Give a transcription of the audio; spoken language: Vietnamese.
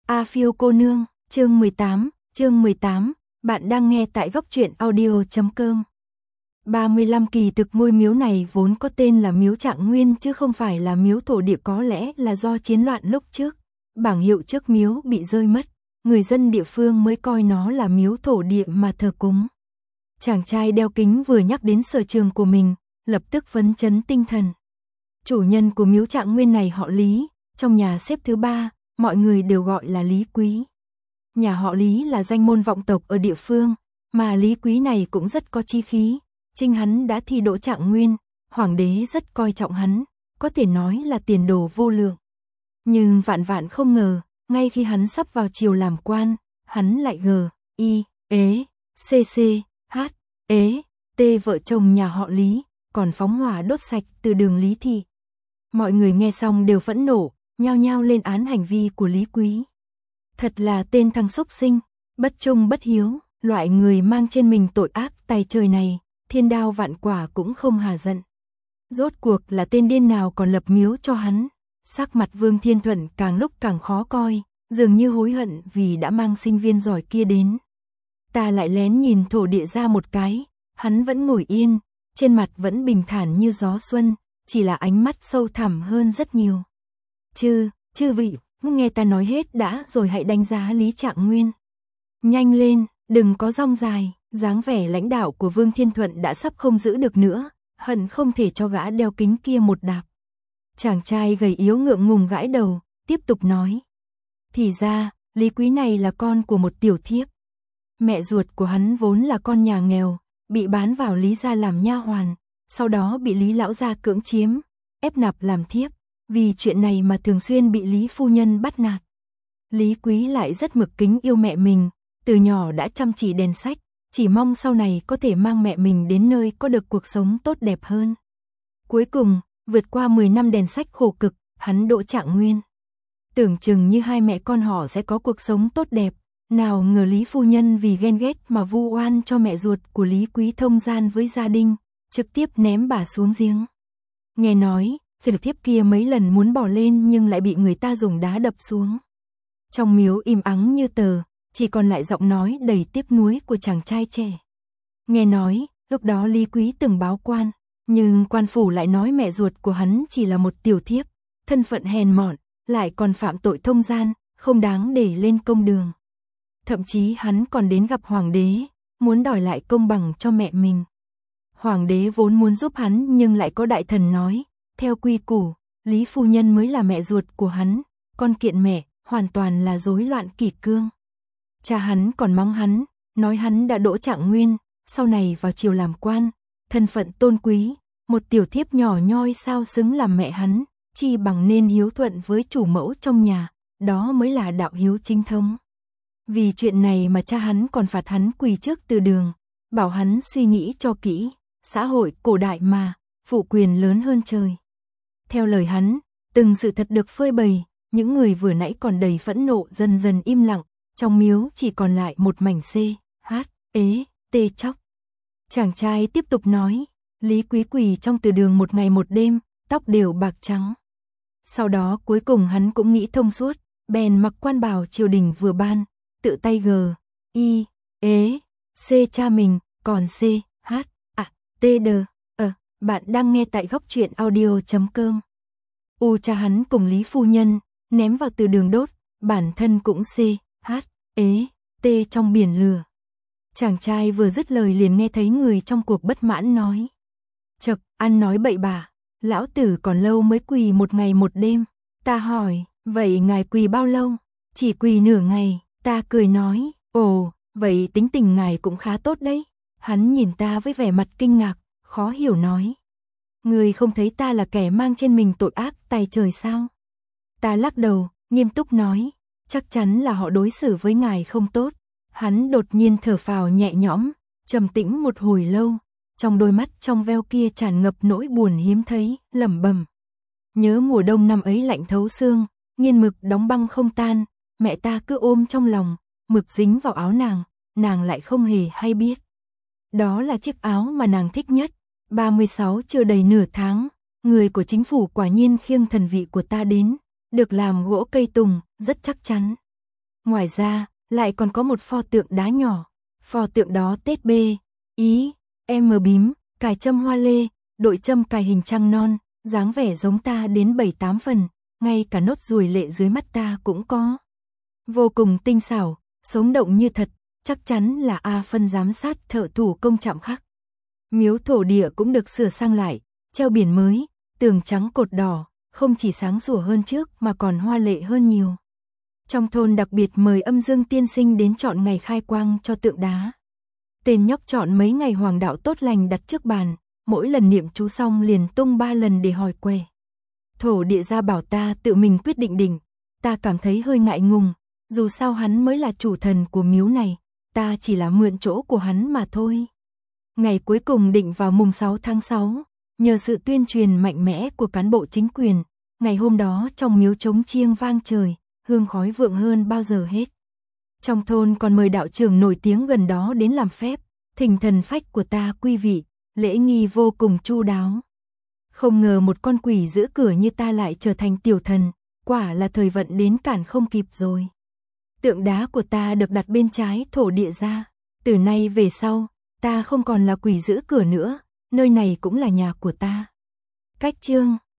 A Phiêu cô nương, chương 18, bạn đang nghe tại góc truyện audio.com. 35 kỳ thực ngôi miếu này vốn có tên là miếu Trạng Nguyên chứ không phải là miếu thổ địa, có lẽ là do chiến loạn lúc trước. Bảng hiệu trước miếu bị rơi mất, người dân địa phương mới coi nó là miếu thổ địa mà thờ cúng. Chàng trai đeo kính vừa nhắc đến sở trường của mình, lập tức phấn chấn tinh thần. Chủ nhân của miếu Trạng Nguyên này họ Lý, trong nhà xếp thứ 3, mọi người đều gọi là Lý Quý. Nhà họ Lý là danh môn vọng tộc ở địa phương, mà Lý Quý này cũng rất có chi khí. Chính hắn đã thi đỗ Trạng Nguyên, hoàng đế rất coi trọng hắn, có thể nói là tiền đồ vô lượng. Nhưng vạn vạn không ngờ, ngay khi hắn sắp vào triều làm quan, hắn lại vợ chồng nhà họ Lý, còn phóng hỏa đốt sạch từ đường Lý Thị. Mọi người nghe xong đều phẫn nộ, nhao nhao lên án hành vi của Lý Quý. Thật là tên thằng xúc sinh, bất trung bất hiếu, loại người mang trên mình tội ác tày trời này, thiên đao vạn quả cũng không hà giận. Rốt cuộc là tên điên nào còn lập miếu cho hắn? Sắc mặt Vương Thiên Thuận càng lúc càng khó coi, dường như hối hận vì đã mang sinh viên giỏi kia đến. Ta lại lén nhìn thổ địa ra một cái, hắn vẫn ngồi yên, trên mặt vẫn bình thản như gió xuân, chỉ là ánh mắt sâu thẳm hơn rất nhiều. Chư vị, nghe ta nói hết đã rồi hãy đánh giá Lý Trạng Nguyên. Nhanh lên, đừng có rong dài, dáng vẻ lãnh đạo của Vương Thiên Thuận đã sắp không giữ được nữa, hận không thể cho gã đeo kính kia một đạp. Chàng trai gầy yếu ngượng ngùng gãi đầu, tiếp tục nói. Thì ra, Lý Quý này là con của một tiểu thiếp. Mẹ ruột của hắn vốn là con nhà nghèo, bị bán vào Lý gia làm nha hoàn, sau đó bị Lý lão gia cưỡng chiếm, ép nạp làm thiếp. Vì chuyện này mà thường xuyên bị Lý phu nhân bắt nạt. Lý Quý lại rất mực kính yêu mẹ mình, từ nhỏ đã chăm chỉ đèn sách, chỉ mong sau này có thể mang mẹ mình đến nơi có được cuộc sống tốt đẹp hơn. Cuối cùng, vượt qua 10 năm đèn sách khổ cực, hắn đỗ Trạng Nguyên. Tưởng chừng như hai mẹ con họ sẽ có cuộc sống tốt đẹp, nào ngờ Lý phu nhân vì ghen ghét mà vu oan cho mẹ ruột của Lý Quý thông gian với gia đình, trực tiếp ném bà xuống giếng. Nghe nói, tiểu thiếp kia mấy lần muốn bỏ lên nhưng lại bị người ta dùng đá đập xuống. Trong miếu im ắng như tờ, chỉ còn lại giọng nói đầy tiếc nuối của chàng trai trẻ. Nghe nói, lúc đó Lý Quý từng báo quan, nhưng quan phủ lại nói mẹ ruột của hắn chỉ là một tiểu thiếp, thân phận hèn mọn, lại còn phạm tội thông gian, không đáng để lên công đường. Thậm chí hắn còn đến gặp hoàng đế, muốn đòi lại công bằng cho mẹ mình. Hoàng đế vốn muốn giúp hắn nhưng lại có đại thần nói, theo quy củ, Lý phu nhân mới là mẹ ruột của hắn, con kiện mẹ, hoàn toàn là rối loạn kỷ cương. Cha hắn còn mắng hắn, nói hắn đã đỗ Trạng Nguyên, sau này vào triều làm quan, thân phận tôn quý, một tiểu thiếp nhỏ nhoi sao xứng làm mẹ hắn, chi bằng nên hiếu thuận với chủ mẫu trong nhà, đó mới là đạo hiếu chính thống. Vì chuyện này mà cha hắn còn phạt hắn quỳ trước từ đường, bảo hắn suy nghĩ cho kỹ, xã hội cổ đại mà, phụ quyền lớn hơn trời. Theo lời hắn, từng sự thật được phơi bày, những người vừa nãy còn đầy phẫn nộ dần dần im lặng, trong miếu chỉ còn lại một mảnh chóc. Chàng trai tiếp tục nói, Lý Quý quỳ trong từ đường một ngày một đêm, tóc đều bạc trắng. Sau đó cuối cùng hắn cũng nghĩ thông suốt, bèn mặc quan bào triều đình vừa ban, tự tay cha mình, còn bạn đang nghe tại góc truyện audio.com. Cha hắn cùng Lý phu nhân, ném vào từ đường đốt, bản thân cũng trong biển lửa. Chàng trai vừa dứt lời liền nghe thấy người trong cuộc bất mãn nói. Chậc, ăn nói bậy bạ, lão tử còn lâu mới quỳ một ngày một đêm. Ta hỏi, vậy ngài quỳ bao lâu? Chỉ quỳ nửa ngày, ta cười nói, ồ, vậy tính tình ngài cũng khá tốt đấy. Hắn nhìn ta với vẻ mặt kinh ngạc, khó hiểu nói. Người không thấy ta là kẻ mang trên mình tội ác tày trời sao? Ta lắc đầu, nghiêm túc nói, chắc chắn là họ đối xử với ngài không tốt. Hắn đột nhiên thở phào nhẹ nhõm, trầm tĩnh một hồi lâu, trong đôi mắt trong veo kia tràn ngập nỗi buồn hiếm thấy, lẩm bẩm. Nhớ mùa đông năm ấy lạnh thấu xương, nghiên mực đóng băng không tan, mẹ ta cứ ôm trong lòng, mực dính vào áo nàng lại không hề hay biết. Đó là chiếc áo mà nàng thích nhất. 36 chưa đầy nửa tháng, người của chính phủ quả nhiên khiêng thần vị của ta đến, được làm gỗ cây tùng, rất chắc chắn. Ngoài ra, lại còn có một pho tượng đá nhỏ. Pho tượng đó tết B, Ý, M bím, cài châm hoa lê, đội châm cài hình trăng non, dáng vẻ giống ta đến 7-8 phần, ngay cả nốt ruồi lệ dưới mắt ta cũng có. Vô cùng tinh xảo, sống động như thật, chắc chắn là A Phân giám sát thợ thủ công chạm khắc. Miếu thổ địa cũng được sửa sang lại, treo biển mới, tường trắng cột đỏ, không chỉ sáng sủa hơn trước mà còn hoa lệ hơn nhiều. Trong thôn đặc biệt mời Âm Dương tiên sinh đến chọn ngày khai quang cho tượng đá. Tên nhóc chọn mấy ngày hoàng đạo tốt lành đặt trước bàn, mỗi lần niệm chú xong liền tung 3 lần để hỏi quẻ. Thổ địa gia bảo ta tự mình quyết định đỉnh, ta cảm thấy hơi ngại ngùng, dù sao hắn mới là chủ thần của miếu này, ta chỉ là mượn chỗ của hắn mà thôi. Ngày cuối cùng định vào mùng 6 tháng 6, nhờ sự tuyên truyền mạnh mẽ của cán bộ chính quyền, ngày hôm đó trong miếu trống chiêng vang trời, hương khói vượng hơn bao giờ hết. Trong thôn còn mời đạo trưởng nổi tiếng gần đó đến làm phép, thỉnh thần phách của ta quy vị, lễ nghi vô cùng chu đáo. Không ngờ một con quỷ giữ cửa như ta lại trở thành tiểu thần, quả là thời vận đến cản không kịp rồi. Tượng đá của ta được đặt bên trái thổ địa gia, từ nay về sau, ta không còn là quỷ giữ cửa nữa, nơi này cũng là nhà của ta. Cách chương